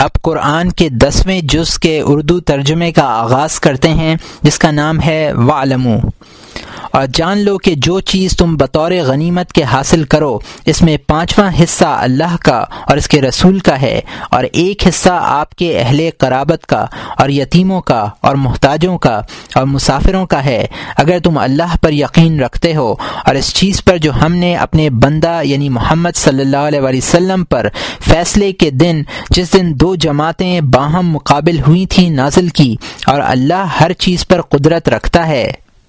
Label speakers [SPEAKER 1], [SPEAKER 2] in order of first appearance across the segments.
[SPEAKER 1] اب قرآن کے 10ویں جز کے اردو ترجمے کا آغاز کرتے ہیں، جس کا نام ہے وَاعْلَمُوا، اور جان لو کہ جو چیز تم بطور غنیمت کے حاصل کرو اس میں 5واں حصہ اللہ کا اور اس کے رسول کا ہے، اور 1 حصہ آپ کے اہل قرابت کا اور یتیموں کا اور محتاجوں کا اور مسافروں کا ہے، اگر تم اللہ پر یقین رکھتے ہو اور اس چیز پر جو ہم نے اپنے بندہ یعنی محمد صلی اللہ علیہ وسلم پر فیصلے کے دن، جس دن 2 جماعتیں باہم مقابل ہوئی تھیں، نازل کی، اور اللہ ہر چیز پر قدرت رکھتا ہے۔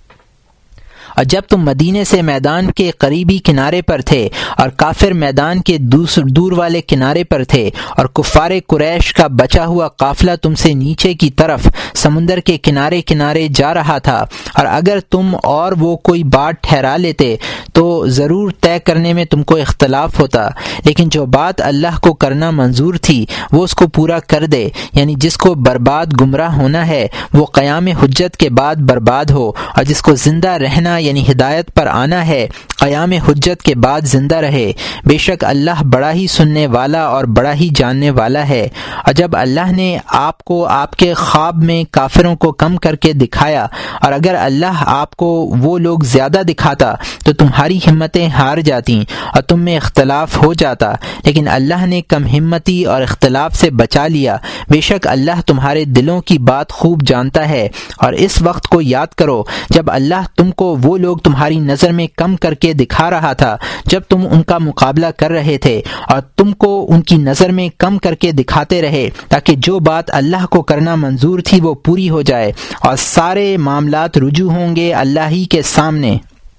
[SPEAKER 1] اور جب تم مدینے سے میدان کے قریبی کنارے پر تھے اور کافر میدان کے دور والے کنارے پر تھے، اور کفار قریش کا بچا ہوا قافلہ تم سے نیچے کی طرف سمندر کے کنارے کنارے جا رہا تھا، اور اگر تم اور وہ کوئی بات ٹھہرا لیتے تو ضرور طے کرنے میں تم کو اختلاف ہوتا، لیکن جو بات اللہ کو کرنا منظور تھی وہ اس کو پورا کر دے، یعنی جس کو برباد گمراہ ہونا ہے وہ قیام حجت کے بعد برباد ہو، اور جس کو زندہ رہنا یعنی ہدایت پر آنا ہے قیام حجت کے بعد زندہ رہے۔ بے شک اللہ بڑا ہی سننے والا اور بڑا ہی جاننے والا ہے۔ اور جب اللہ نے آپ کو آپ کے خواب میں کافروں کو کم کر کے دکھایا، اور اگر اللہ آپ کو وہ لوگ زیادہ دکھاتا تو تمہاری ہمتیں ہار جاتیں اور تم میں اختلاف ہو جاتا، لیکن اللہ نے کم ہمتی اور اختلاف سے بچا لیا۔ بے شک اللہ تمہارے دلوں کی بات خوب جانتا ہے۔ اور اس وقت کو یاد کرو جب اللہ تم کو وہ لوگ تمہاری نظر میں کم کر کے دکھا رہا تھا جب تم ان کا مقابلہ کر رہے تھے، اور تم کو ان کی نظر میں کم کر کے دکھاتے رہے تاکہ جو بات اللہ کو کرنا منظور تھی وہ پوری ہو جائے، اور سارے معاملات رجوع ہوں گے اللہ ہی کے سامنے۔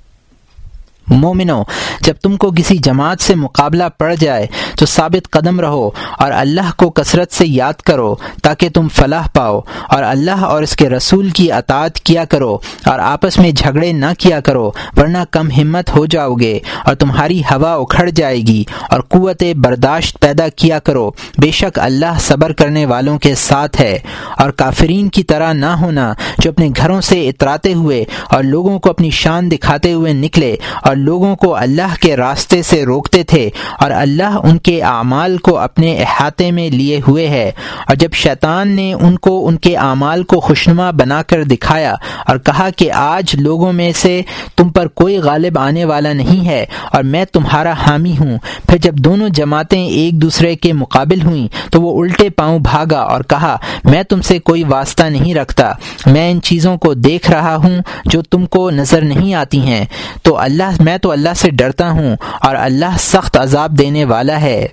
[SPEAKER 1] مومنو، جب تم کو کسی جماعت سے مقابلہ پڑ جائے تو ثابت قدم رہو اور اللہ کو کثرت سے یاد کرو تاکہ تم فلاح پاؤ، اور اللہ اور اس کے رسول کی اطاعت کیا کرو، اور آپس میں جھگڑے نہ کیا کرو ورنہ کم ہمت ہو جاؤ گے اور تمہاری ہوا اکھڑ جائے گی، اور قوت برداشت پیدا کیا کرو، بے شک اللہ صبر کرنے والوں کے ساتھ ہے۔ اور کافرین کی طرح نہ ہونا جو اپنے گھروں سے اتراتے ہوئے اور لوگوں کو اپنی شان دکھاتے ہوئے نکلے اور لوگوں کو اللہ کے راستے سے روکتے تھے، اور اللہ ان کے اعمال کو اپنے احاطے میں لیے ہوئے ہے۔ اور جب شیطان نے ان کو ان کے اعمال کو خوشنما بنا کر دکھایا اور کہا کہ آج لوگوں میں سے تم پر کوئی غالب آنے والا نہیں ہے اور میں تمہارا حامی ہوں، پھر جب دونوں جماعتیں ایک دوسرے کے مقابل ہوئیں تو وہ الٹے پاؤں بھاگا اور کہا میں تم سے کوئی واسطہ نہیں رکھتا، میں ان چیزوں کو دیکھ رہا ہوں جو تم کو نظر نہیں آتی ہیں، میں تو اللہ سے ڈرتا ہوں اور اللہ سخت عذاب دینے والا ہے۔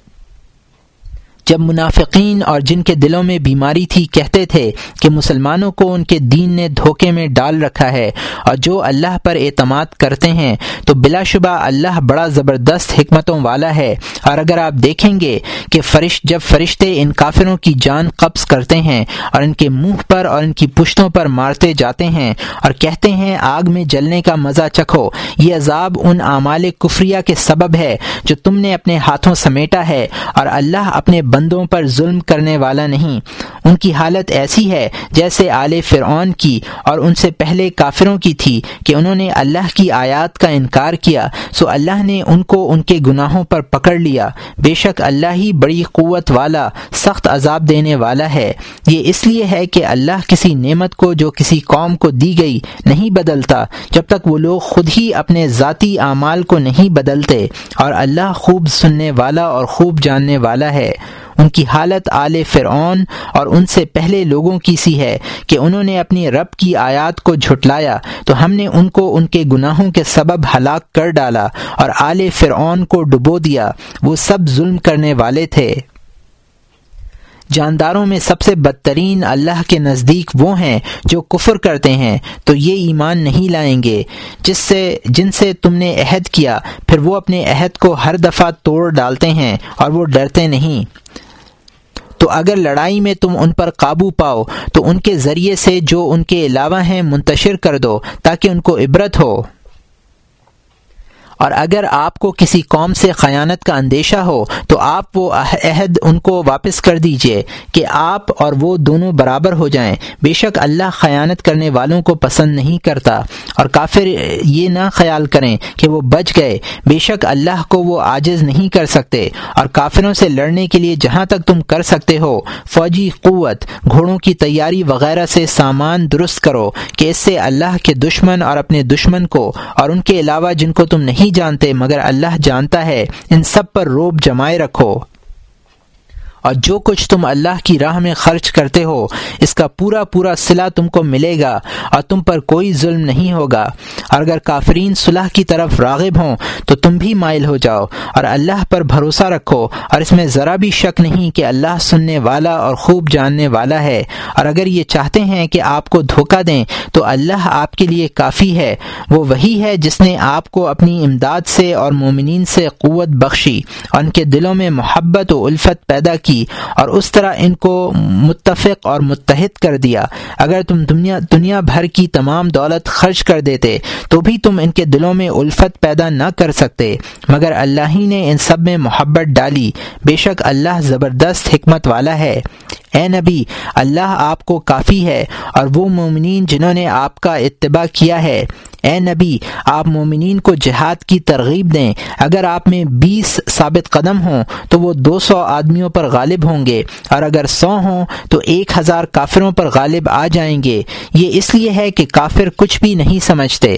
[SPEAKER 1] جب منافقین اور جن کے دلوں میں بیماری تھی کہتے تھے کہ مسلمانوں کو ان کے دین نے دھوکے میں ڈال رکھا ہے، اور جو اللہ پر اعتماد کرتے ہیں تو بلا شبہ اللہ بڑا زبردست حکمتوں والا ہے۔ اور اگر آپ دیکھیں گے کہ جب فرشتے ان کافروں کی جان قبض کرتے ہیں اور ان کے منہ پر اور ان کی پشتوں پر مارتے جاتے ہیں اور کہتے ہیں آگ میں جلنے کا مزہ چکھو، یہ عذاب ان اعمال کفریہ کے سبب ہے جو تم نے اپنے ہاتھوں سمیٹا ہے، اور اللہ اپنے بندوں پر ظلم کرنے والا نہیں۔ ان کی حالت ایسی ہے جیسے آل فرعون کی اور ان سے پہلے کافروں کی تھی کہ انہوں نے اللہ کی آیات کا انکار کیا، سو اللہ نے ان کو ان کے گناہوں پر پکڑ لیا۔ بے شک اللہ ہی بڑی قوت والا سخت عذاب دینے والا ہے۔ یہ اس لیے ہے کہ اللہ کسی نعمت کو جو کسی قوم کو دی گئی نہیں بدلتا جب تک وہ لوگ خود ہی اپنے ذاتی اعمال کو نہیں بدلتے، اور اللہ خوب سننے والا اور خوب جاننے والا ہے۔ ان کی حالت آل فرعون اور ان سے پہلے لوگوں کی سی ہے کہ انہوں نے اپنی رب کی آیات کو جھٹلایا تو ہم نے ان کو ان کے گناہوں کے سبب ہلاک کر ڈالا اور آل فرعون کو ڈبو دیا، وہ سب ظلم کرنے والے تھے۔ جانداروں میں سب سے بدترین اللہ کے نزدیک وہ ہیں جو کفر کرتے ہیں تو یہ ایمان نہیں لائیں گے جن سے تم نے عہد کیا، پھر وہ اپنے عہد کو ہر دفعہ توڑ ڈالتے ہیں اور وہ ڈرتے نہیں۔ تو اگر لڑائی میں تم ان پر قابو پاؤ تو ان کے ذریعے سے جو ان کے علاوہ ہیں منتشر کر دو تاکہ ان کو عبرت ہو۔ اور اگر آپ کو کسی قوم سے خیانت کا اندیشہ ہو تو آپ وہ عہد ان کو واپس کر دیجئے کہ آپ اور وہ دونوں برابر ہو جائیں۔ بے شک اللہ خیانت کرنے والوں کو پسند نہیں کرتا۔ اور کافر یہ نہ خیال کریں کہ وہ بچ گئے، بے شک اللہ کو وہ عاجز نہیں کر سکتے۔ اور کافروں سے لڑنے کے لیے جہاں تک تم کر سکتے ہو فوجی قوت، گھوڑوں کی تیاری وغیرہ سے سامان درست کرو کہ اس سے اللہ کے دشمن اور اپنے دشمن کو اور ان کے علاوہ جن کو تم نہیں جانتے مگر اللہ جانتا ہے، ان سب پر رعب جمائے رکھو۔ اور جو کچھ تم اللہ کی راہ میں خرچ کرتے ہو اس کا پورا پورا صلہ تم کو ملے گا اور تم پر کوئی ظلم نہیں ہوگا۔ اور اگر کافرین صلح کی طرف راغب ہوں تو تم بھی مائل ہو جاؤ اور اللہ پر بھروسہ رکھو، اور اس میں ذرا بھی شک نہیں کہ اللہ سننے والا اور خوب جاننے والا ہے۔ اور اگر یہ چاہتے ہیں کہ آپ کو دھوکہ دیں تو اللہ آپ کے لیے کافی ہے، وہ وہی ہے جس نے آپ کو اپنی امداد سے اور مومنین سے قوت بخشی اور ان کے دلوں میں محبت و الفت پیدا کی اور اس طرح ان کو متفق اور متحد کر دیا۔ اگر تم دنیا بھر کی تمام دولت خرچ کر دیتے تو بھی تم ان کے دلوں میں الفت پیدا نہ کر سکتے، مگر اللہ ہی نے ان سب میں محبت ڈالی، بے شک اللہ زبردست حکمت والا ہے۔ اے نبی، اللہ آپ کو کافی ہے اور وہ مومنین جنہوں نے آپ کا اتباع کیا ہے۔ اے نبی، آپ مومنین کو جہاد کی ترغیب دیں۔ اگر آپ میں 20 ثابت قدم ہوں تو وہ 200 آدمیوں پر غالب ہوں گے، اور اگر 100 ہوں تو 1000 کافروں پر غالب آ جائیں گے۔ یہ اس لیے ہے کہ کافر کچھ بھی نہیں سمجھتے۔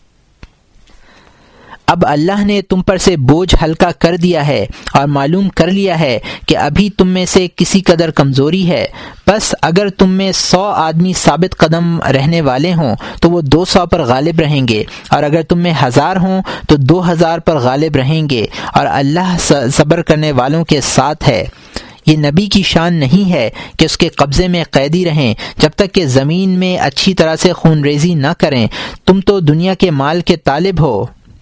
[SPEAKER 1] اب اللہ نے تم پر سے بوجھ ہلکا کر دیا ہے اور معلوم کر لیا ہے کہ ابھی تم میں سے کسی قدر کمزوری ہے، بس اگر تم میں 100 آدمی ثابت قدم رہنے والے ہوں تو وہ 200 پر غالب رہیں گے، اور اگر تم میں 1000 ہوں تو 2000 پر غالب رہیں گے، اور اللہ صبر کرنے والوں کے ساتھ ہے۔ یہ نبی کی شان نہیں ہے کہ اس کے قبضے میں قیدی رہیں جب تک کہ زمین میں اچھی طرح سے خون ریزی نہ کریں۔ تم تو دنیا کے مال کے طالب ہو،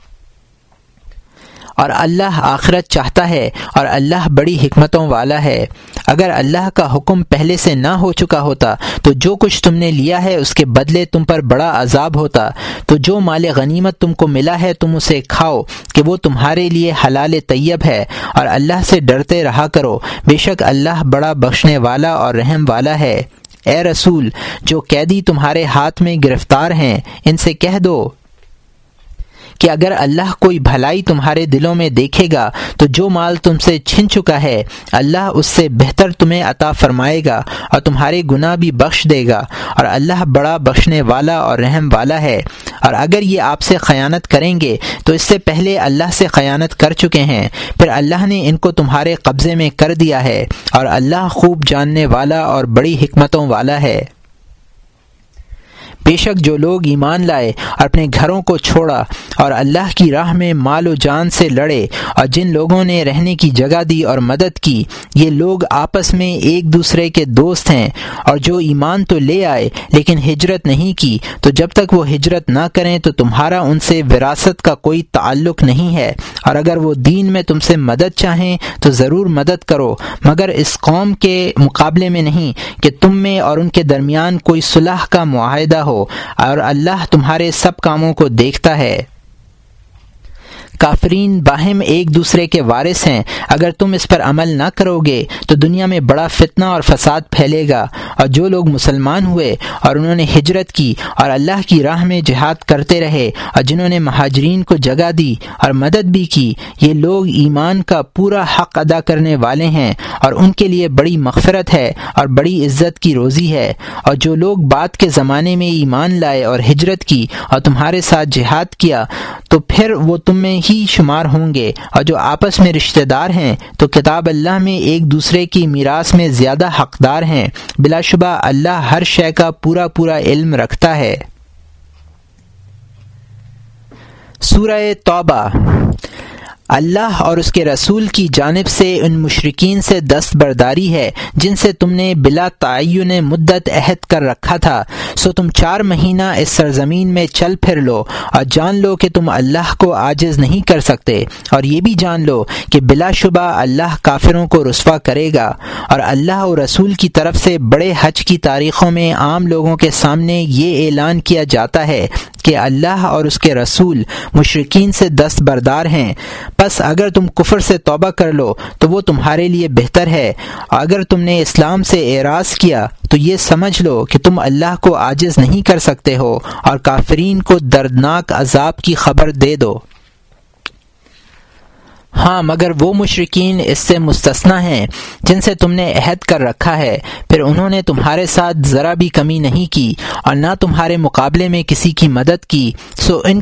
[SPEAKER 1] اور اللہ آخرت چاہتا ہے، اور اللہ بڑی حکمتوں والا ہے۔ اگر اللہ کا حکم پہلے سے نہ ہو چکا ہوتا تو جو کچھ تم نے لیا ہے اس کے بدلے تم پر بڑا عذاب ہوتا۔ تو جو مال غنیمت تم کو ملا ہے تم اسے کھاؤ کہ وہ تمہارے لیے حلال طیب ہے، اور اللہ سے ڈرتے رہا کرو، بے شک اللہ بڑا بخشنے والا اور رحم والا ہے۔ اے رسول، جو قیدی تمہارے ہاتھ میں گرفتار ہیں ان سے کہہ دو کہ اگر اللہ کوئی بھلائی تمہارے دلوں میں دیکھے گا تو جو مال تم سے چھن چکا ہے اللہ اس سے بہتر تمہیں عطا فرمائے گا اور تمہارے گناہ بھی بخش دے گا، اور اللہ بڑا بخشنے والا اور رحم والا ہے۔ اور اگر یہ آپ سے خیانت کریں گے تو اس سے پہلے اللہ سے خیانت کر چکے ہیں، پھر اللہ نے ان کو تمہارے قبضے میں کر دیا ہے، اور اللہ خوب جاننے والا اور بڑی حکمتوں والا ہے۔ بے شک جو لوگ ایمان لائے اور اپنے گھروں کو چھوڑا اور اللہ کی راہ میں مال و جان سے لڑے، اور جن لوگوں نے رہنے کی جگہ دی اور مدد کی، یہ لوگ آپس میں ایک دوسرے کے دوست ہیں۔ اور جو ایمان تو لے آئے لیکن ہجرت نہیں کی، تو جب تک وہ ہجرت نہ کریں تو تمہارا ان سے وراثت کا کوئی تعلق نہیں ہے، اور اگر وہ دین میں تم سے مدد چاہیں تو ضرور مدد کرو، مگر اس قوم کے مقابلے میں نہیں کہ تم میں اور ان کے درمیان کوئی صلح کا معاہدہ ہو، اور اللہ تمہارے سب کاموں کو دیکھتا ہے۔ کافرین باہم ایک دوسرے کے وارث ہیں، اگر تم اس پر عمل نہ کرو گے تو دنیا میں بڑا فتنہ اور فساد پھیلے گا۔ اور جو لوگ مسلمان ہوئے اور انہوں نے ہجرت کی اور اللہ کی راہ میں جہاد کرتے رہے، اور جنہوں نے مہاجرین کو جگہ دی اور مدد بھی کی، یہ لوگ ایمان کا پورا حق ادا کرنے والے ہیں، اور ان کے لیے بڑی مغفرت ہے اور بڑی عزت کی روزی ہے۔ اور جو لوگ بعد کے زمانے میں ایمان لائے اور ہجرت کی اور تمہارے ساتھ جہاد کیا تو پھر وہ تم میں ہی شمار ہوں گے، اور جو آپس میں رشتہ دار ہیں تو کتاب اللہ میں ایک دوسرے کی میراث میں زیادہ حقدار ہیں۔ بلا شبہ اللہ ہر شے کا پورا پورا علم رکھتا ہے۔ سورہ توبہ۔ اللہ اور اس کے رسول کی جانب سے ان مشرکین سے دستبرداری ہے جن سے تم نے بلا تعین مدت عہد کر رکھا تھا، سو تم 4 مہینہ اس سرزمین میں چل پھر لو اور جان لو کہ تم اللہ کو عاجز نہیں کر سکتے، اور یہ بھی جان لو کہ بلا شبہ اللہ کافروں کو رسوا کرے گا۔ اور اللہ اور رسول کی طرف سے بڑے حج کی تاریخوں میں عام لوگوں کے سامنے یہ اعلان کیا جاتا ہے کہ اللہ اور اس کے رسول مشرکین سے دستبردار ہیں، پس اگر تم کفر سے توبہ کر لو تو وہ تمہارے لیے بہتر ہے، اگر تم نے اسلام سے اعراض کیا تو یہ سمجھ لو کہ تم اللہ کو عاجز نہیں کر سکتے ہو، اور کافرین کو دردناک عذاب کی خبر دے دو۔ ہاں مگر وہ مشرکین اس سے مستثنی ہیں جن سے تم نے عہد کر رکھا ہے، پھر انہوں نے تمہارے ساتھ ذرا بھی کمی نہیں کی اور نہ تمہارے مقابلے میں کسی کی مدد کی، سو ان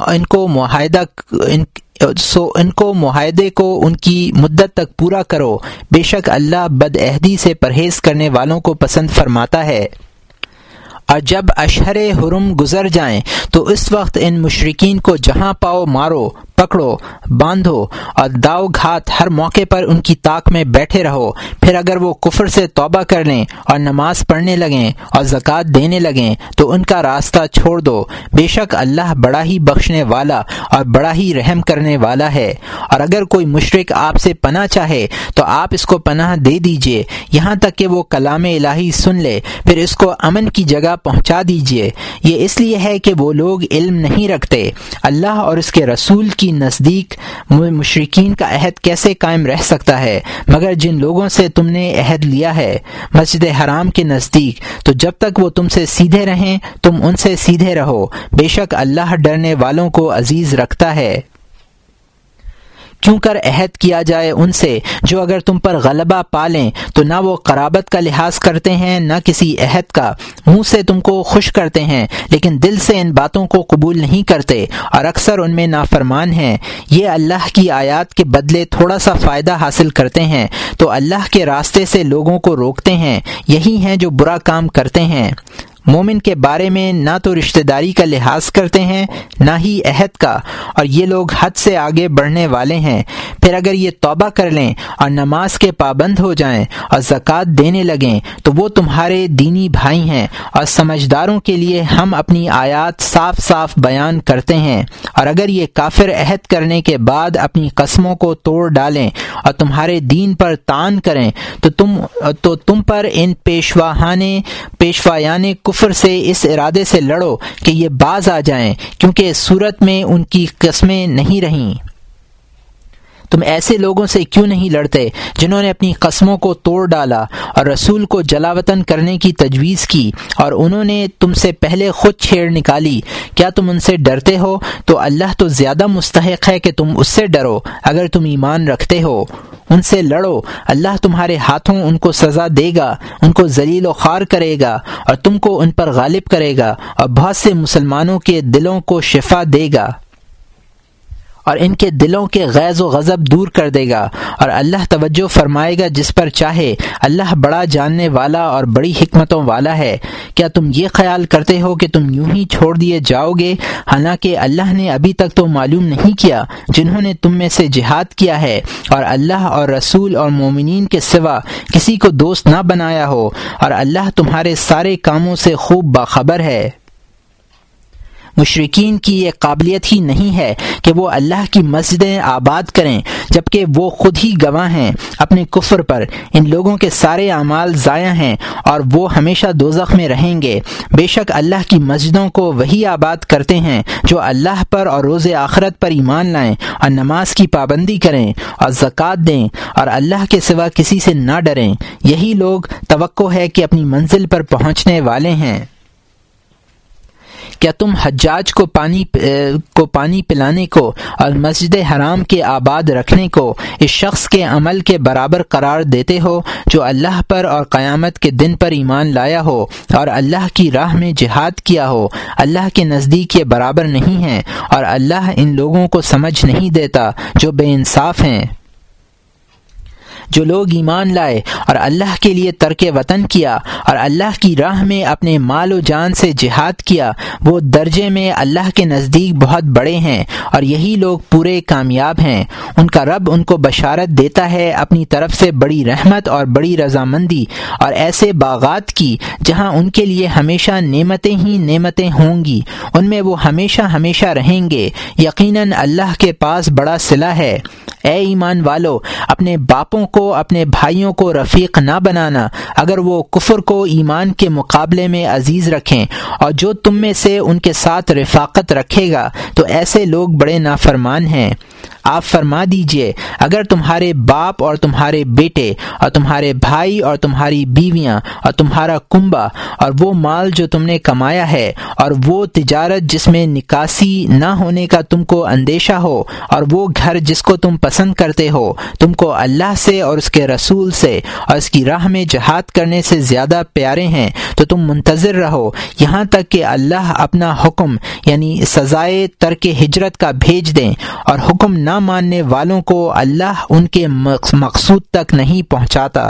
[SPEAKER 1] کو معاہدے کو ان کی مدت تک پورا کرو، بے شک اللہ بد عہدی سے پرہیز کرنے والوں کو پسند فرماتا ہے۔ اور جب اشہر حرم گزر جائیں تو اس وقت ان مشرکین کو جہاں پاؤ مارو، پکڑو، باندھو اور داؤ گھات ہر موقع پر ان کی طاق میں بیٹھے رہو، پھر اگر وہ کفر سے توبہ کر لیں اور نماز پڑھنے لگیں اور زکوٰۃ دینے لگیں تو ان کا راستہ چھوڑ دو، بے شک اللہ بڑا ہی بخشنے والا اور بڑا ہی رحم کرنے والا ہے۔ اور اگر کوئی مشرک آپ سے پناہ چاہے تو آپ اس کو پناہ دے دیجئے یہاں تک کہ وہ کلام الہی سن لے، پھر اس کو امن کی جگہ پہنچا دیجئے۔ یہ اس لیے ہے کہ وہ لوگ علم نہیں رکھتے۔ اللہ اور اس کے رسول کی نزدیک مشرکین کا عہد کیسے قائم رہ سکتا ہے مگر جن لوگوں سے تم نے عہد لیا ہے مسجد حرام کے نزدیک، تو جب تک وہ تم سے سیدھے رہیں تم ان سے سیدھے رہو، بے شک اللہ ڈرنے والوں کو عزیز رکھتا ہے۔ کیوں کر عہد کیا جائے ان سے جو اگر تم پر غلبہ پالیں تو نہ وہ قرابت کا لحاظ کرتے ہیں نہ کسی عہد کا، منہ سے تم کو خوش کرتے ہیں لیکن دل سے ان باتوں کو قبول نہیں کرتے اور اکثر ان میں نافرمان ہیں۔ یہ اللہ کی آیات کے بدلے تھوڑا سا فائدہ حاصل کرتے ہیں تو اللہ کے راستے سے لوگوں کو روکتے ہیں، یہی ہیں جو برا کام کرتے ہیں۔ مومن کے بارے میں نہ تو رشتہ داری کا لحاظ کرتے ہیں نہ ہی عہد کا، اور یہ لوگ حد سے آگے بڑھنے والے ہیں۔ پھر اگر یہ توبہ کر لیں اور نماز کے پابند ہو جائیں اور زکوٰۃ دینے لگیں تو وہ تمہارے دینی بھائی ہیں، اور سمجھداروں کے لیے ہم اپنی آیات صاف صاف بیان کرتے ہیں۔ اور اگر یہ کافر عہد کرنے کے بعد اپنی قسموں کو توڑ ڈالیں اور تمہارے دین پر طعن کریں تو تم پر ان پیشوایان کفر سے اس ارادے سے لڑو کہ یہ باز آ جائیں، کیونکہ اس صورت میں ان کی قسمیں نہیں رہیں۔ تم ایسے لوگوں سے کیوں نہیں لڑتے جنہوں نے اپنی قسموں کو توڑ ڈالا اور رسول کو جلاوطن کرنے کی تجویز کی، اور انہوں نے تم سے پہلے خود چھیڑ نکالی؟ کیا تم ان سے ڈرتے ہو؟ تو اللہ تو زیادہ مستحق ہے کہ تم اس سے ڈرو اگر تم ایمان رکھتے ہو۔ ان سے لڑو، اللہ تمہارے ہاتھوں ان کو سزا دے گا، ان کو ذلیل و خوار کرے گا اور تم کو ان پر غالب کرے گا، اور بہت سے مسلمانوں کے دلوں کو شفا دے گا اور ان کے دلوں کے غیظ و غضب دور کر دے گا، اور اللہ توجہ فرمائے گا جس پر چاہے۔ اللہ بڑا جاننے والا اور بڑی حکمتوں والا ہے۔ کیا تم یہ خیال کرتے ہو کہ تم یوں ہی چھوڑ دیے جاؤ گے، حالانکہ اللہ نے ابھی تک تو معلوم نہیں کیا جنہوں نے تم میں سے جہاد کیا ہے اور اللہ اور رسول اور مومنین کے سوا کسی کو دوست نہ بنایا ہو، اور اللہ تمہارے سارے کاموں سے خوب باخبر ہے۔ مشرکین کی یہ قابلیت ہی نہیں ہے کہ وہ اللہ کی مسجدیں آباد کریں جبکہ وہ خود ہی گواہ ہیں اپنے کفر پر۔ ان لوگوں کے سارے اعمال ضائع ہیں اور وہ ہمیشہ دوزخ میں رہیں گے۔ بے شک اللہ کی مسجدوں کو وہی آباد کرتے ہیں جو اللہ پر اور روز آخرت پر ایمان لائیں اور نماز کی پابندی کریں اور زکوٰۃ دیں اور اللہ کے سوا کسی سے نہ ڈریں۔ یہی لوگ توقع ہے کہ اپنی منزل پر پہنچنے والے ہیں۔ کیا تم حجاج کو پانی پلانے کو اور مسجد حرام کے آباد رکھنے کو اس شخص کے عمل کے برابر قرار دیتے ہو جو اللہ پر اور قیامت کے دن پر ایمان لایا ہو اور اللہ کی راہ میں جہاد کیا ہو؟ اللہ کے نزدیک یہ برابر نہیں ہے، اور اللہ ان لوگوں کو سمجھ نہیں دیتا جو بے انصاف ہیں۔ جو لوگ ایمان لائے اور اللہ کے لیے ترک وطن کیا اور اللہ کی راہ میں اپنے مال و جان سے جہاد کیا، وہ درجے میں اللہ کے نزدیک بہت بڑے ہیں، اور یہی لوگ پورے کامیاب ہیں۔ ان کا رب ان کو بشارت دیتا ہے اپنی طرف سے بڑی رحمت اور بڑی رضامندی اور ایسے باغات کی جہاں ان کے لیے ہمیشہ نعمتیں ہی نعمتیں ہوں گی، ان میں وہ ہمیشہ ہمیشہ رہیں گے۔ یقیناً اللہ کے پاس بڑا صلہ ہے۔ اے ایمان والو، اپنے باپوں کو، اپنے بھائیوں کو رفیق نہ بنانا اگر وہ کفر کو ایمان کے مقابلے میں عزیز رکھیں، اور جو تم میں سے ان کے ساتھ رفاقت رکھے گا تو ایسے لوگ بڑے نافرمان ہیں۔ آپ فرما دیجئے، اگر تمہارے باپ اور تمہارے بیٹے اور تمہارے بھائی اور تمہاری بیویاں اور تمہارا کنبہ اور وہ مال جو تم نے کمایا ہے اور وہ تجارت جس میں نکاسی نہ ہونے کا تم کو اندیشہ ہو اور وہ گھر جس کو تم پسند کرتے ہو تم کو اللہ سے اور اس کے رسول سے اور اس کی راہ میں جہاد کرنے سے زیادہ پیارے ہیں، تو تم منتظر رہو یہاں تک کہ اللہ اپنا حکم یعنی سزائے ترک ہجرت کا بھیج دیں، اور حکم نہ ماننے والوں کو اللہ ان کے مقصود تک نہیں پہنچاتا۔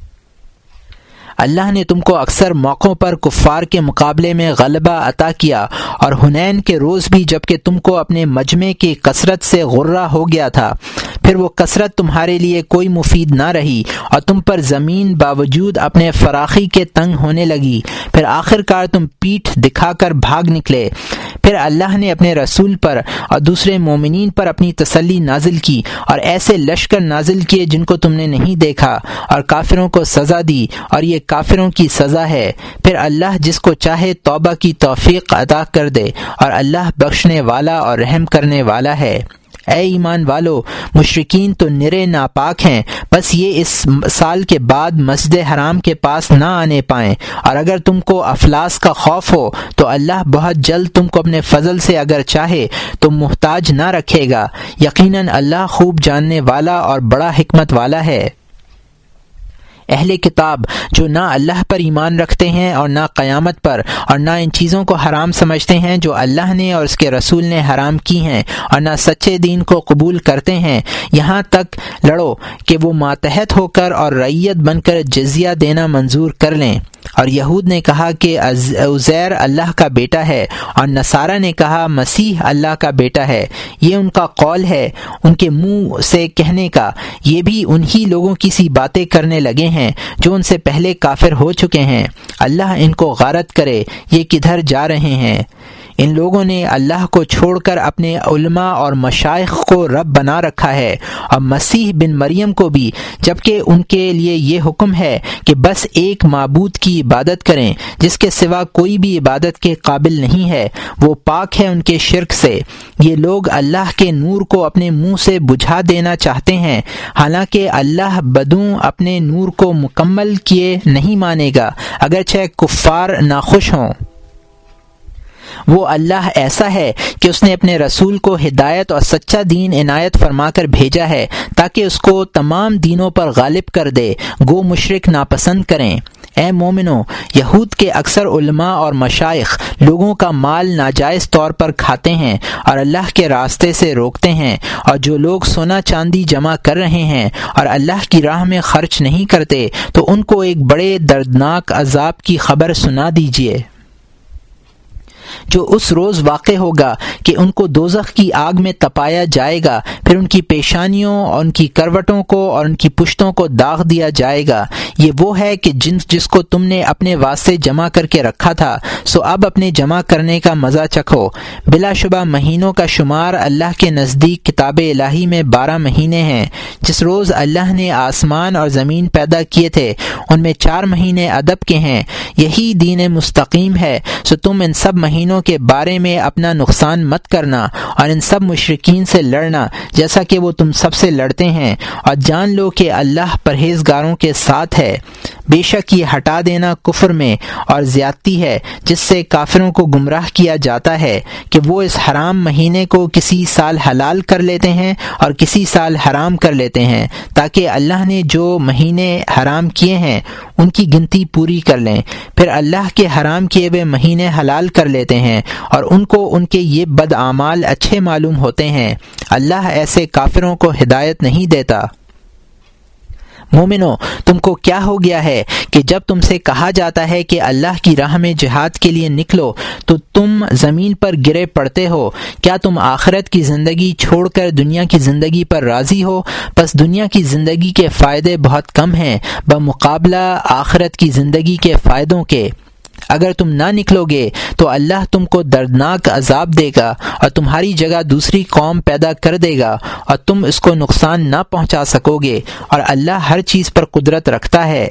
[SPEAKER 1] اللہ نے تم کو اکثر موقعوں پر کفار کے مقابلے میں غلبہ عطا کیا، اور حنین کے روز بھی جب کہ تم کو اپنے مجمع کی کثرت سے غرہ ہو گیا تھا، پھر وہ کثرت تمہارے لیے کوئی مفید نہ رہی اور تم پر زمین باوجود اپنے فراخی کے تنگ ہونے لگی، پھر آخر کار تم پیٹھ دکھا کر بھاگ نکلے۔ پھر اللہ نے اپنے رسول پر اور دوسرے مومنین پر اپنی تسلی نازل کی اور ایسے لشکر نازل کیے جن کو تم نے نہیں دیکھا، اور کافروں کو سزا دی، اور یہ کافروں کی سزا ہے۔ پھر اللہ جس کو چاہے توبہ کی توفیق عطا کر دے، اور اللہ بخشنے والا اور رحم کرنے والا ہے۔ اے ایمان والو، مشرکین تو نرے ناپاک ہیں، بس یہ اس سال کے بعد مسجد حرام کے پاس نہ آنے پائیں، اور اگر تم کو افلاس کا خوف ہو تو اللہ بہت جلد تم کو اپنے فضل سے اگر چاہے تو محتاج نہ رکھے گا، یقیناً اللہ خوب جاننے والا اور بڑا حکمت والا ہے۔ اہل کتاب جو نہ اللہ پر ایمان رکھتے ہیں اور نہ قیامت پر، اور نہ ان چیزوں کو حرام سمجھتے ہیں جو اللہ نے اور اس کے رسول نے حرام کی ہیں، اور نہ سچے دین کو قبول کرتے ہیں، یہاں تک لڑو کہ وہ ماتحت ہو کر اور رعیت بن کر جزیہ دینا منظور کر لیں۔ اور یہود نے کہا کہ عزیر اللہ کا بیٹا ہے، اور نصارہ نے کہا مسیح اللہ کا بیٹا ہے۔ یہ ان کا قول ہے، ان کے منہ سے کہنے کا، یہ بھی انہی لوگوں کی سی باتیں کرنے لگے ہیں جو ان سے پہلے کافر ہو چکے ہیں۔ اللہ ان کو غارت کرے، یہ کدھر جا رہے ہیں؟ ان لوگوں نے اللہ کو چھوڑ کر اپنے علماء اور مشائخ کو رب بنا رکھا ہے، اور مسیح بن مریم کو بھی، جبکہ ان کے لیے یہ حکم ہے کہ بس ایک معبود کی عبادت کریں جس کے سوا کوئی بھی عبادت کے قابل نہیں ہے، وہ پاک ہے ان کے شرک سے۔ یہ لوگ اللہ کے نور کو اپنے منہ سے بجھا دینا چاہتے ہیں، حالانکہ اللہ بدوں اپنے نور کو مکمل کیے نہیں مانے گا، اگرچہ کفار ناخوش ہوں۔ وہ اللہ ایسا ہے کہ اس نے اپنے رسول کو ہدایت اور سچا دین عنایت فرما کر بھیجا ہے تاکہ اس کو تمام دینوں پر غالب کر دے، گو مشرک ناپسند کریں۔ اے مومنو، یہود کے اکثر علماء اور مشائخ لوگوں کا مال ناجائز طور پر کھاتے ہیں اور اللہ کے راستے سے روکتے ہیں، اور جو لوگ سونا چاندی جمع کر رہے ہیں اور اللہ کی راہ میں خرچ نہیں کرتے تو ان کو ایک بڑے دردناک عذاب کی خبر سنا دیجیے جو اس روز واقع ہوگا کہ ان کو دوزخ کی آگ میں تپایا جائے گا، پھر ان کی پیشانیوں اور ان کی کروٹوں کو اور ان کی پشتوں کو داغ دیا جائے گا۔ یہ وہ ہے کہ جس کو تم نے اپنے واسطے جمع کر کے رکھا تھا، سو اب اپنے جمع کرنے کا مزہ چکھو۔ بلا شبہ مہینوں کا شمار اللہ کے نزدیک کتاب الہی میں 12 مہینے ہیں۔ جس روز اللہ نے آسمان اور زمین پیدا کیے تھے ان میں 4 مہینے ادب کے ہیں، یہی دین مستقیم ہے، سو تم ان سب مہینوں کے بارے میں اپنا نقصان مت کرنا اور ان سب مشرکین سے لڑنا جیسا کہ وہ تم سب سے لڑتے ہیں، اور جان لو کہ اللہ پرہیزگاروں کے ساتھ ہے۔ بے شک یہ ہٹا دینا کفر میں اور زیادتی ہے جس سے کافروں کو گمراہ کیا جاتا ہے کہ وہ اس حرام مہینے کو کسی سال حلال کر لیتے ہیں اور کسی سال حرام کر لیتے ہیں تاکہ اللہ نے جو مہینے حرام کیے ہیں ان کی گنتی پوری کر لیں، پھر اللہ کے حرام کیے ہوئے مہینے حلال کر لیتے ہیں اور ان کو ان کے یہ بد اعمال اچھے معلوم ہوتے ہیں۔ اللہ ایسے کافروں کو ہدایت نہیں دیتا۔ مومنو، تم کو کیا ہو گیا ہے کہ جب تم سے کہا جاتا ہے کہ اللہ کی راہ میں جہاد کے لیے نکلو تو تم زمین پر گرے پڑتے ہو؟ کیا تم آخرت کی زندگی چھوڑ کر دنیا کی زندگی پر راضی ہو؟ پس دنیا کی زندگی کے فائدے بہت کم ہیں بمقابلہ آخرت کی زندگی کے فائدوں کے۔ اگر تم نہ نکلو گے تو اللہ تم کو دردناک عذاب دے گا اور تمہاری جگہ دوسری قوم پیدا کر دے گا اور تم اس کو نقصان نہ پہنچا سکو گے، اور اللہ ہر چیز پر قدرت رکھتا ہے۔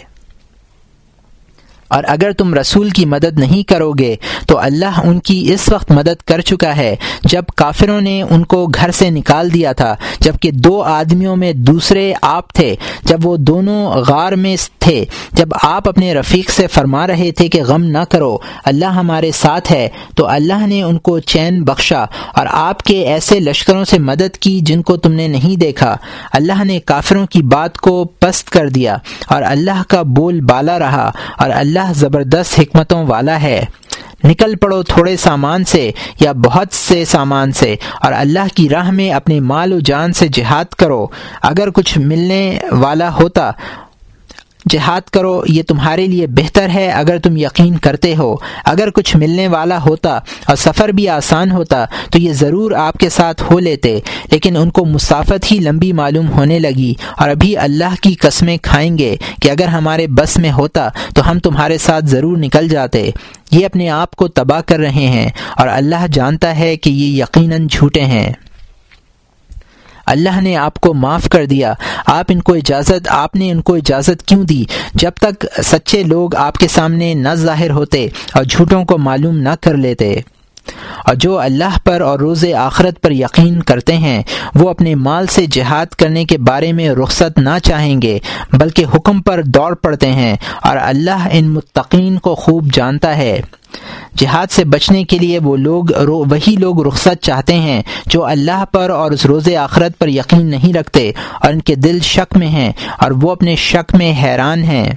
[SPEAKER 1] اور اگر تم رسول کی مدد نہیں کرو گے تو اللہ ان کی اس وقت مدد کر چکا ہے جب کافروں نے ان کو گھر سے نکال دیا تھا، جبکہ دو آدمیوں میں دوسرے آپ تھے، جب وہ دونوں غار میں تھے، جب آپ اپنے رفیق سے فرما رہے تھے کہ غم نہ کرو، اللہ ہمارے ساتھ ہے، تو اللہ نے ان کو چین بخشا اور آپ کے ایسے لشکروں سے مدد کی جن کو تم نے نہیں دیکھا۔ اللہ نے کافروں کی بات کو پست کر دیا اور اللہ کا بول بالا رہا، اور اللہ زبردست حکمتوں والا ہے۔ نکل پڑو تھوڑے سامان سے یا بہت سے سامان سے، اور اللہ کی راہ میں اپنے مال و جان سے جہاد کرو۔ اگر کچھ ملنے والا ہوتا جہاد کرو، یہ تمہارے لیے بہتر ہے اگر تم یقین کرتے ہو۔ اگر کچھ ملنے والا ہوتا اور سفر بھی آسان ہوتا تو یہ ضرور آپ کے ساتھ ہو لیتے، لیکن ان کو مسافت ہی لمبی معلوم ہونے لگی، اور ابھی اللہ کی قسمیں کھائیں گے کہ اگر ہمارے بس میں ہوتا تو ہم تمہارے ساتھ ضرور نکل جاتے۔ یہ اپنے آپ کو تباہ کر رہے ہیں اور اللہ جانتا ہے کہ یہ یقیناً جھوٹے ہیں۔ اللہ نے آپ کو معاف کر دیا، آپ نے ان کو اجازت کیوں دی جب تک سچے لوگ آپ کے سامنے نہ ظاہر ہوتے اور جھوٹوں کو معلوم نہ کر لیتے۔ اور جو اللہ پر اور روز آخرت پر یقین کرتے ہیں وہ اپنے مال سے جہاد کرنے کے بارے میں رخصت نہ چاہیں گے بلکہ حکم پر دوڑ پڑتے ہیں، اور اللہ ان متقین کو خوب جانتا ہے۔ جہاد سے بچنے کے لیے وہی لوگ رخصت چاہتے ہیں جو اللہ پر اور اس روز آخرت پر یقین نہیں رکھتے اور ان کے دل شک میں ہیں اور وہ اپنے شک میں حیران ہیں۔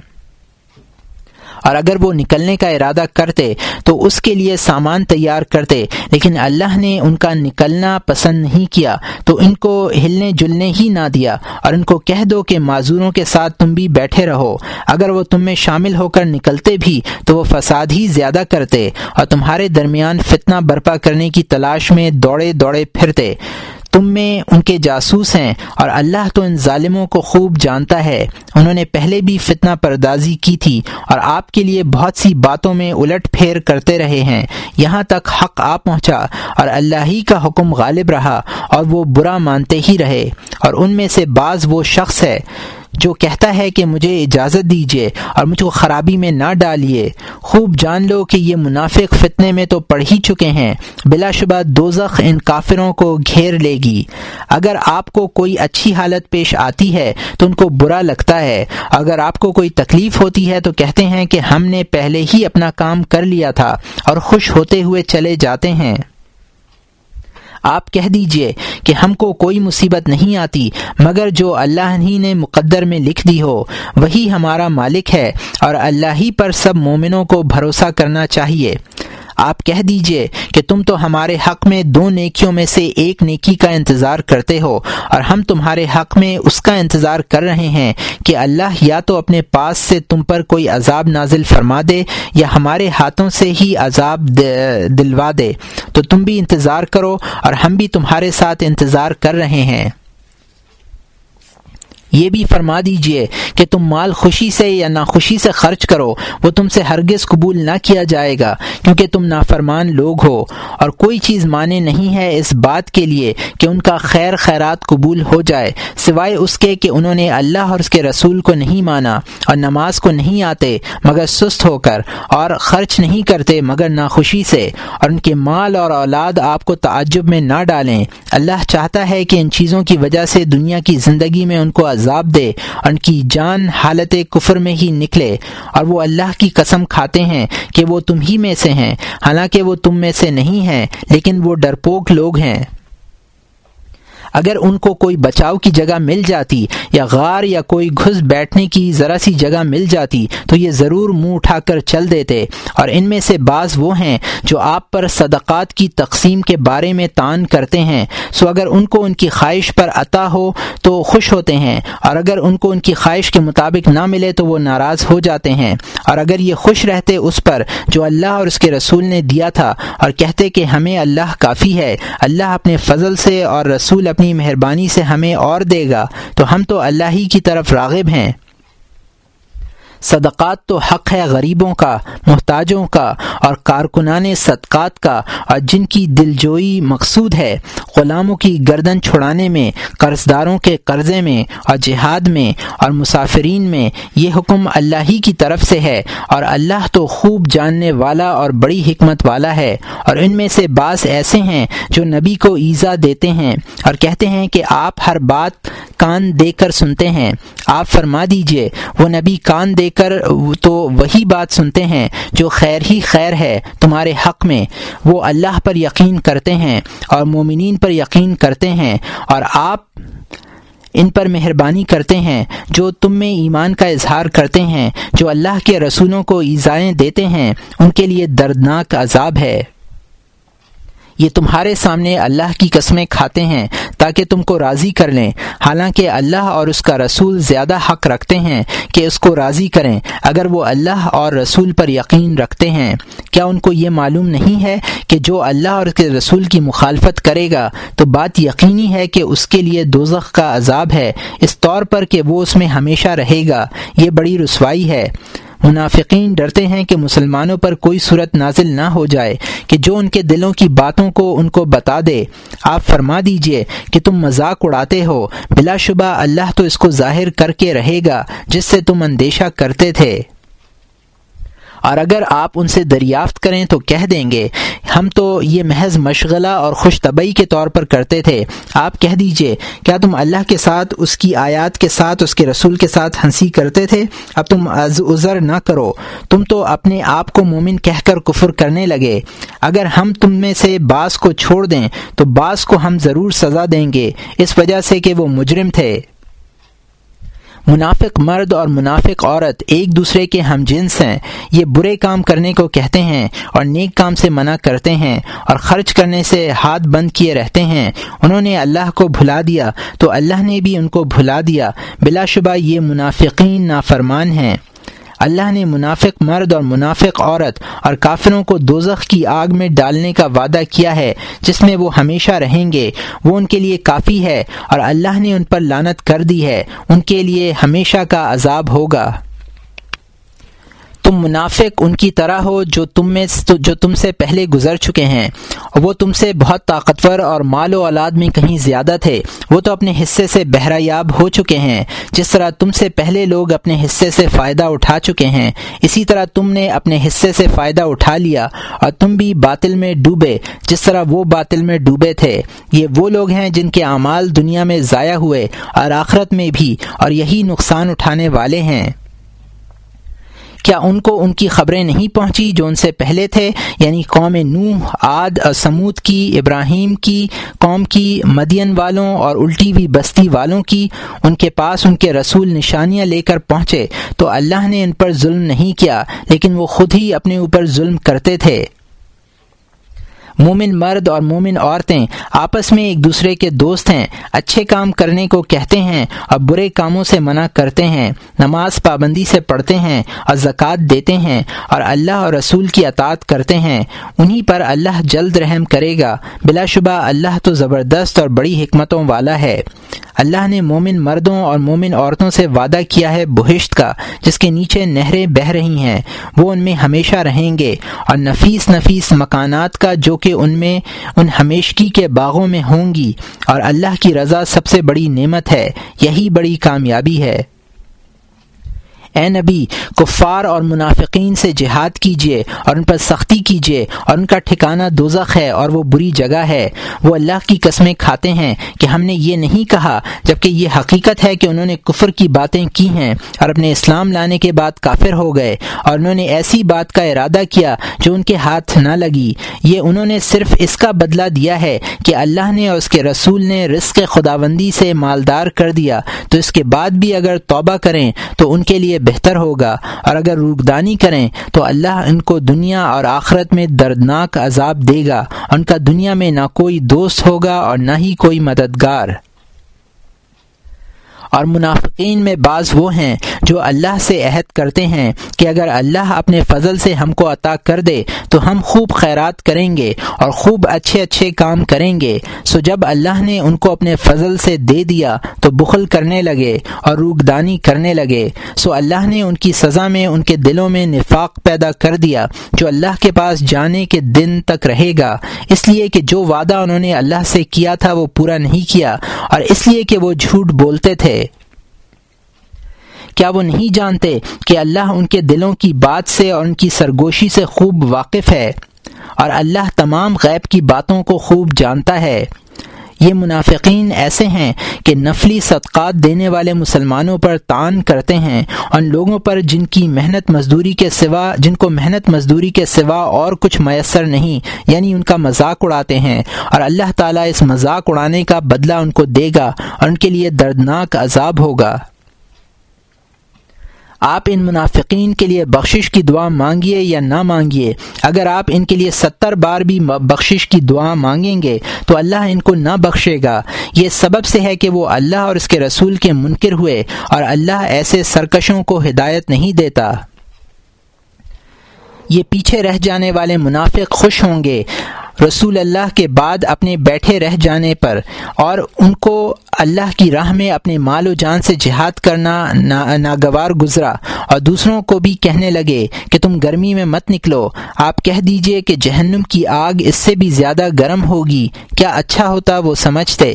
[SPEAKER 1] اور اگر وہ نکلنے کا ارادہ کرتے تو اس کے لیے سامان تیار کرتے، لیکن اللہ نے ان کا نکلنا پسند نہیں کیا تو ان کو ہلنے جلنے ہی نہ دیا، اور ان کو کہہ دو کہ معذوروں کے ساتھ تم بھی بیٹھے رہو۔ اگر وہ تم میں شامل ہو کر نکلتے بھی تو وہ فساد ہی زیادہ کرتے اور تمہارے درمیان فتنہ برپا کرنے کی تلاش میں دوڑے پھرتے۔ تم میں ان کے جاسوس ہیں، اور اللہ تو ان ظالموں کو خوب جانتا ہے۔ انہوں نے پہلے بھی فتنہ پردازی کی تھی اور آپ کے لیے بہت سی باتوں میں الٹ پھیر کرتے رہے ہیں، یہاں تک حق آ پہنچا اور اللہ ہی کا حکم غالب رہا اور وہ برا مانتے ہی رہے۔ اور ان میں سے بعض وہ شخص ہے جو کہتا ہے کہ مجھے اجازت دیجیے اور مجھ کو خرابی میں نہ ڈالیے۔ خوب جان لو کہ یہ منافق فتنے میں تو پڑ ہی چکے ہیں، بلا شبہ دوزخ ان کافروں کو گھیر لے گی۔ اگر آپ کو کوئی اچھی حالت پیش آتی ہے تو ان کو برا لگتا ہے، اگر آپ کو کوئی تکلیف ہوتی ہے تو کہتے ہیں کہ ہم نے پہلے ہی اپنا کام کر لیا تھا، اور خوش ہوتے ہوئے چلے جاتے ہیں۔ آپ کہہ دیجئے کہ ہم کو کوئی مصیبت نہیں آتی مگر جو اللہ ہی نے مقدر میں لکھ دی ہو، وہی ہمارا مالک ہے، اور اللہ ہی پر سب مومنوں کو بھروسہ کرنا چاہیے۔ آپ کہہ دیجئے کہ تم تو ہمارے حق میں 2 نیکیوں میں سے ایک نیکی کا انتظار کرتے ہو، اور ہم تمہارے حق میں اس کا انتظار کر رہے ہیں کہ اللہ یا تو اپنے پاس سے تم پر کوئی عذاب نازل فرما دے یا ہمارے ہاتھوں سے ہی عذاب دلوا دے، تو تم بھی انتظار کرو اور ہم بھی تمہارے ساتھ انتظار کر رہے ہیں۔ یہ بھی فرما دیجئے کہ تم مال خوشی سے یا ناخوشی سے خرچ کرو، وہ تم سے ہرگز قبول نہ کیا جائے گا، کیونکہ تم نافرمان لوگ ہو، اور کوئی چیز مانے نہیں ہے اس بات کے لیے کہ ان کا خیرات قبول ہو جائے سوائے اس کے کہ انہوں نے اللہ اور اس کے رسول کو نہیں مانا، اور نماز کو نہیں آتے مگر سست ہو کر، اور خرچ نہیں کرتے مگر ناخوشی سے، اور ان کے مال اور اولاد آپ کو تعجب میں نہ ڈالیں۔ اللہ چاہتا ہے کہ ان چیزوں کی وجہ سے دنیا کی زندگی میں ان کو عذاب دے اور ان کی جان حالت کفر میں ہی نکلے، اور وہ اللہ کی قسم کھاتے ہیں کہ وہ تم ہی میں سے ہیں، حالانکہ وہ تم میں سے نہیں ہیں، لیکن وہ ڈرپوک لوگ ہیں۔ اگر ان کو کوئی بچاؤ کی جگہ مل جاتی یا غار یا کوئی گھس بیٹھنے کی ذرا سی جگہ مل جاتی تو یہ ضرور منہ اٹھا کر چل دیتے، اور ان میں سے بعض وہ ہیں جو آپ پر صدقات کی تقسیم کے بارے میں طعن کرتے ہیں، سو اگر ان کو ان کی خواہش پر عطا ہو تو خوش ہوتے ہیں، اور اگر ان کو ان کی خواہش کے مطابق نہ ملے تو وہ ناراض ہو جاتے ہیں، اور اگر یہ خوش رہتے اس پر جو اللہ اور اس کے رسول نے دیا تھا اور کہتے کہ ہمیں اللہ کافی ہے، اللہ اپنے فضل سے اور رسول اپنی مہربانی سے ہمیں اور دے گا، تو ہم تو اللہ ہی کی طرف راغب ہیں۔ صدقات تو حق ہے غریبوں کا، محتاجوں کا اور کارکنان صدقات کا، اور جن کی دلجوئی مقصود ہے، غلاموں کی گردن چھڑانے میں، قرض داروں کے قرضے میں اور جہاد میں اور مسافرین میں، یہ حکم اللہ ہی کی طرف سے ہے، اور اللہ تو خوب جاننے والا اور بڑی حکمت والا ہے۔ اور ان میں سے بعض ایسے ہیں جو نبی کو ایذا دیتے ہیں اور کہتے ہیں کہ آپ ہر بات کان دے کر سنتے ہیں۔ آپ فرما دیجئے وہ نبی کان دے کر تو وہی بات سنتے ہیں جو خیر ہی خیر ہے تمہارے حق میں، وہ اللہ پر یقین کرتے ہیں اور مومنین پر یقین کرتے ہیں، اور آپ ان پر مہربانی کرتے ہیں جو تم میں ایمان کا اظہار کرتے ہیں۔ جو اللہ کے رسولوں کو ایذائیں دیتے ہیں ان کے لیے دردناک عذاب ہے۔ یہ تمہارے سامنے اللہ کی قسمیں کھاتے ہیں تاکہ تم کو راضی کر لیں، حالانکہ اللہ اور اس کا رسول زیادہ حق رکھتے ہیں کہ اس کو راضی کریں اگر وہ اللہ اور رسول پر یقین رکھتے ہیں۔ کیا ان کو یہ معلوم نہیں ہے کہ جو اللہ اور اس کے رسول کی مخالفت کرے گا تو بات یقینی ہے کہ اس کے لیے دوزخ کا عذاب ہے، اس طور پر کہ وہ اس میں ہمیشہ رہے گا، یہ بڑی رسوائی ہے۔ منافقین ڈرتے ہیں کہ مسلمانوں پر کوئی صورت نازل نہ ہو جائے کہ جو ان کے دلوں کی باتوں کو ان کو بتا دے۔ آپ فرما دیجئے کہ تم مذاق اڑاتے ہو، بلا شبہ اللہ تو اس کو ظاہر کر کے رہے گا جس سے تم اندیشہ کرتے تھے۔ اور اگر آپ ان سے دریافت کریں تو کہہ دیں گے ہم تو یہ محض مشغلہ اور خوش طبعی کے طور پر کرتے تھے۔ آپ کہہ دیجئے کیا تم اللہ کے ساتھ، اس کی آیات کے ساتھ، اس کے رسول کے ساتھ ہنسی کرتے تھے؟ اب تم عذر نہ کرو، تم تو اپنے آپ کو مومن کہہ کر کفر کرنے لگے۔ اگر ہم تم میں سے بعض کو چھوڑ دیں تو بعض کو ہم ضرور سزا دیں گے، اس وجہ سے کہ وہ مجرم تھے۔ منافق مرد اور منافق عورت ایک دوسرے کے ہم جنس ہیں، یہ برے کام کرنے کو کہتے ہیں اور نیک کام سے منع کرتے ہیں اور خرچ کرنے سے ہاتھ بند کیے رہتے ہیں۔ انہوں نے اللہ کو بھلا دیا تو اللہ نے بھی ان کو بھلا دیا، بلا شبہ یہ منافقین نافرمان ہیں۔ اللہ نے منافق مرد اور منافق عورت اور کافروں کو دوزخ کی آگ میں ڈالنے کا وعدہ کیا ہے جس میں وہ ہمیشہ رہیں گے، وہ ان کے لیے کافی ہے، اور اللہ نے ان پر لعنت کر دی ہے، ان کے لیے ہمیشہ کا عذاب ہوگا۔ تم منافق ان کی طرح ہو جو تم سے پہلے گزر چکے ہیں، وہ تم سے بہت طاقتور اور مال و اولاد میں کہیں زیادہ تھے، وہ تو اپنے حصے سے بہرہ یاب ہو چکے ہیں، جس طرح تم سے پہلے لوگ اپنے حصے سے فائدہ اٹھا چکے ہیں، اسی طرح تم نے اپنے حصے سے فائدہ اٹھا لیا اور تم بھی باطل میں ڈوبے جس طرح وہ باطل میں ڈوبے تھے۔ یہ وہ لوگ ہیں جن کے اعمال دنیا میں ضائع ہوئے اور آخرت میں بھی، اور یہی نقصان اٹھانے والے ہیں۔ کیا ان کو ان کی خبریں نہیں پہنچی جو ان سے پہلے تھے، یعنی قوم نوح، عاد اور سمود کی، ابراہیم کی قوم کی، مدین والوں اور الٹی ہوئی بستی والوں کی؟ ان کے پاس ان کے رسول نشانیاں لے کر پہنچے تو اللہ نے ان پر ظلم نہیں کیا، لیکن وہ خود ہی اپنے اوپر ظلم کرتے تھے۔ مومن مرد اور مومن عورتیں آپس میں ایک دوسرے کے دوست ہیں، اچھے کام کرنے کو کہتے ہیں اور برے کاموں سے منع کرتے ہیں، نماز پابندی سے پڑھتے ہیں اور زکوٰۃ دیتے ہیں اور اللہ اور رسول کی اطاعت کرتے ہیں، انہی پر اللہ جلد رحم کرے گا، بلا شبہ اللہ تو زبردست اور بڑی حکمتوں والا ہے۔ اللہ نے مومن مردوں اور مومن عورتوں سے وعدہ کیا ہے بہشت کا جس کے نیچے نہریں بہہ رہی ہیں، وہ ان میں ہمیشہ رہیں گے، اور نفیس نفیس مکانات کا جو کہ ان میں ان ہمیشگی کے باغوں میں ہوں گی، اور اللہ کی رضا سب سے بڑی نعمت ہے، یہی بڑی کامیابی ہے۔ اے نبی، کفار اور منافقین سے جہاد کیجیے اور ان پر سختی کیجیے، اور ان کا ٹھکانہ دوزخ ہے اور وہ بری جگہ ہے۔ وہ اللہ کی قسمیں کھاتے ہیں کہ ہم نے یہ نہیں کہا، جبکہ یہ حقیقت ہے کہ انہوں نے کفر کی باتیں کی ہیں اور اپنے اسلام لانے کے بعد کافر ہو گئے، اور انہوں نے ایسی بات کا ارادہ کیا جو ان کے ہاتھ نہ لگی۔ یہ انہوں نے صرف اس کا بدلہ دیا ہے کہ اللہ نے اور اس کے رسول نے رزق خداوندی سے مالدار کر دیا، تو اس کے بعد بھی اگر توبہ کریں تو ان کے لیے بہتر ہوگا، اور اگر روگدانی کریں تو اللہ ان کو دنیا اور آخرت میں دردناک عذاب دے گا، ان کا دنیا میں نہ کوئی دوست ہوگا اور نہ ہی کوئی مددگار۔ اور منافقین میں بعض وہ ہیں جو اللہ سے عہد کرتے ہیں کہ اگر اللہ اپنے فضل سے ہم کو عطا کر دے تو ہم خوب خیرات کریں گے اور خوب اچھے اچھے کام کریں گے، سو جب اللہ نے ان کو اپنے فضل سے دے دیا تو بخل کرنے لگے اور روگدانی کرنے لگے، سو اللہ نے ان کی سزا میں ان کے دلوں میں نفاق پیدا کر دیا جو اللہ کے پاس جانے کے دن تک رہے گا، اس لیے کہ جو وعدہ انہوں نے اللہ سے کیا تھا وہ پورا نہیں کیا، اور اس لیے کہ وہ جھوٹ بولتے تھے۔ کیا وہ نہیں جانتے کہ اللہ ان کے دلوں کی بات سے اور ان کی سرگوشی سے خوب واقف ہے، اور اللہ تمام غیب کی باتوں کو خوب جانتا ہے۔ یہ منافقین ایسے ہیں کہ نفلی صدقات دینے والے مسلمانوں پر طعن کرتے ہیں، ان لوگوں پر جن کو محنت مزدوری کے سوا اور کچھ میسر نہیں، یعنی ان کا مذاق اڑاتے ہیں، اور اللہ تعالیٰ اس مذاق اڑانے کا بدلہ ان کو دے گا اور ان کے لیے دردناک عذاب ہوگا۔ آپ ان منافقین کے لیے بخشش کی دعا مانگیے یا نہ مانگیے، اگر آپ ان کے لیے 70 بار بھی بخشش کی دعا مانگیں گے تو اللہ ان کو نہ بخشے گا۔ یہ سبب سے ہے کہ وہ اللہ اور اس کے رسول کے منکر ہوئے، اور اللہ ایسے سرکشوں کو ہدایت نہیں دیتا۔ یہ پیچھے رہ جانے والے منافق خوش ہوں گے رسول اللہ کے بعد اپنے بیٹھے رہ جانے پر، اور ان کو اللہ کی راہ میں اپنے مال و جان سے جہاد کرنا ناگوار گزرا، اور دوسروں کو بھی کہنے لگے کہ تم گرمی میں مت نکلو، آپ کہہ دیجئے کہ جہنم کی آگ اس سے بھی زیادہ گرم ہوگی، کیا اچھا ہوتا وہ سمجھتے۔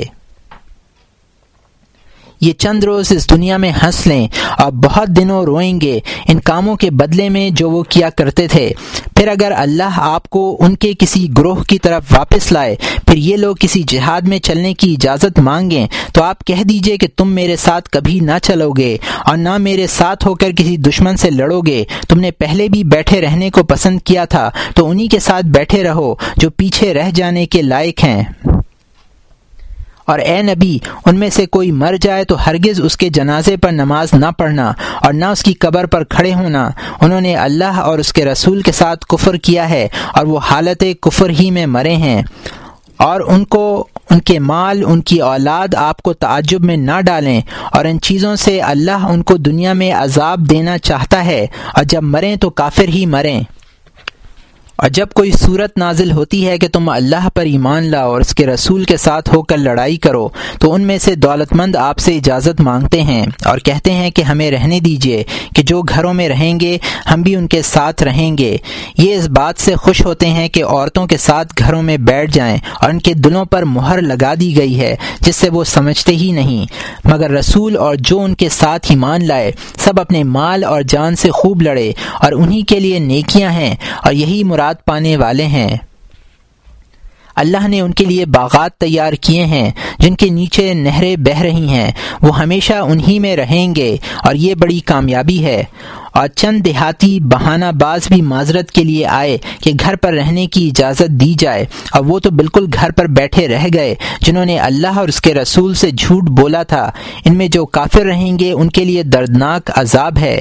[SPEAKER 1] یہ چند روز اس دنیا میں ہنس لیں اور بہت دنوں روئیں گے ان کاموں کے بدلے میں جو وہ کیا کرتے تھے۔ پھر اگر اللہ آپ کو ان کے کسی گروہ کی طرف واپس لائے، پھر یہ لوگ کسی جہاد میں چلنے کی اجازت مانگیں، تو آپ کہہ دیجئے کہ تم میرے ساتھ کبھی نہ چلو گے اور نہ میرے ساتھ ہو کر کسی دشمن سے لڑو گے، تم نے پہلے بھی بیٹھے رہنے کو پسند کیا تھا تو انہی کے ساتھ بیٹھے رہو جو پیچھے رہ جانے کے لائق ہیں۔ اور اے نبی، ان میں سے کوئی مر جائے تو ہرگز اس کے جنازے پر نماز نہ پڑھنا اور نہ اس کی قبر پر کھڑے ہونا، انہوں نے اللہ اور اس کے رسول کے ساتھ کفر کیا ہے اور وہ حالت کفر ہی میں مرے ہیں، اور ان کے مال، ان کی اولاد آپ کو تعجب میں نہ ڈالیں، اور ان چیزوں سے اللہ ان کو دنیا میں عذاب دینا چاہتا ہے، اور جب مریں تو کافر ہی مریں۔ اور جب کوئی صورت نازل ہوتی ہے کہ تم اللہ پر ایمان لاؤ اور اس کے رسول کے ساتھ ہو کر لڑائی کرو، تو ان میں سے دولت مند آپ سے اجازت مانگتے ہیں اور کہتے ہیں کہ ہمیں رہنے دیجیے کہ جو گھروں میں رہیں گے ہم بھی ان کے ساتھ رہیں گے۔ یہ اس بات سے خوش ہوتے ہیں کہ عورتوں کے ساتھ گھروں میں بیٹھ جائیں، اور ان کے دلوں پر مہر لگا دی گئی ہے جس سے وہ سمجھتے ہی نہیں، مگر رسول اور جو ان کے ساتھ ایمان لائے سب اپنے مال اور جان سے خوب لڑے، اور انہی کے لیے نیکیاں ہیں اور یہی مراد پانے والے ہیں۔ اللہ نے ان کے لیے باغات تیار کیے ہیں جن کے نیچے نہریں بہہ رہی ہیں، وہ ہمیشہ انہی میں رہیں گے، اور یہ بڑی کامیابی ہے۔ اور چند دیہاتی بہانہ باز بھی معذرت کے لیے آئے کہ گھر پر رہنے کی اجازت دی جائے، اور وہ تو بالکل گھر پر بیٹھے رہ گئے جنہوں نے اللہ اور اس کے رسول سے جھوٹ بولا تھا۔ ان میں جو کافر رہیں گے ان کے لیے دردناک عذاب ہے۔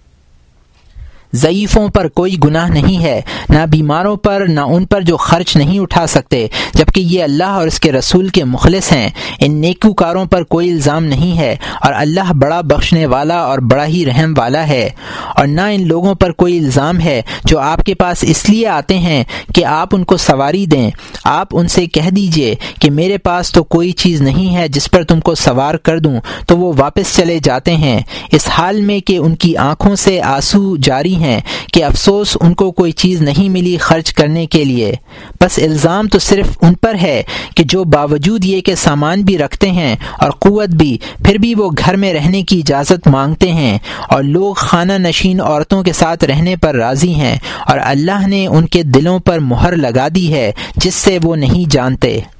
[SPEAKER 1] ضعیفوں پر کوئی گناہ نہیں ہے، نہ بیماروں پر، نہ ان پر جو خرچ نہیں اٹھا سکتے، جبکہ یہ اللہ اور اس کے رسول کے مخلص ہیں۔ ان نیکوکاروں پر کوئی الزام نہیں ہے، اور اللہ بڑا بخشنے والا اور بڑا ہی رحم والا ہے۔ اور نہ ان لوگوں پر کوئی الزام ہے جو آپ کے پاس اس لیے آتے ہیں کہ آپ ان کو سواری دیں۔ آپ ان سے کہہ دیجئے کہ میرے پاس تو کوئی چیز نہیں ہے جس پر تم کو سوار کر دوں، تو وہ واپس چلے جاتے ہیں اس حال میں کہ ان کی آنکھوں سے آنسو جاری ہیں کہ افسوس ان کو کوئی چیز نہیں ملی خرچ کرنے کے لیے۔ بس الزام تو صرف ان پر ہے کہ جو باوجود یہ کہ سامان بھی رکھتے ہیں اور قوت بھی، پھر بھی وہ گھر میں رہنے کی اجازت مانگتے ہیں، اور لوگ خانہ نشین عورتوں کے ساتھ رہنے پر راضی ہیں، اور اللہ نے ان کے دلوں پر مہر لگا دی ہے جس سے وہ نہیں جانتے۔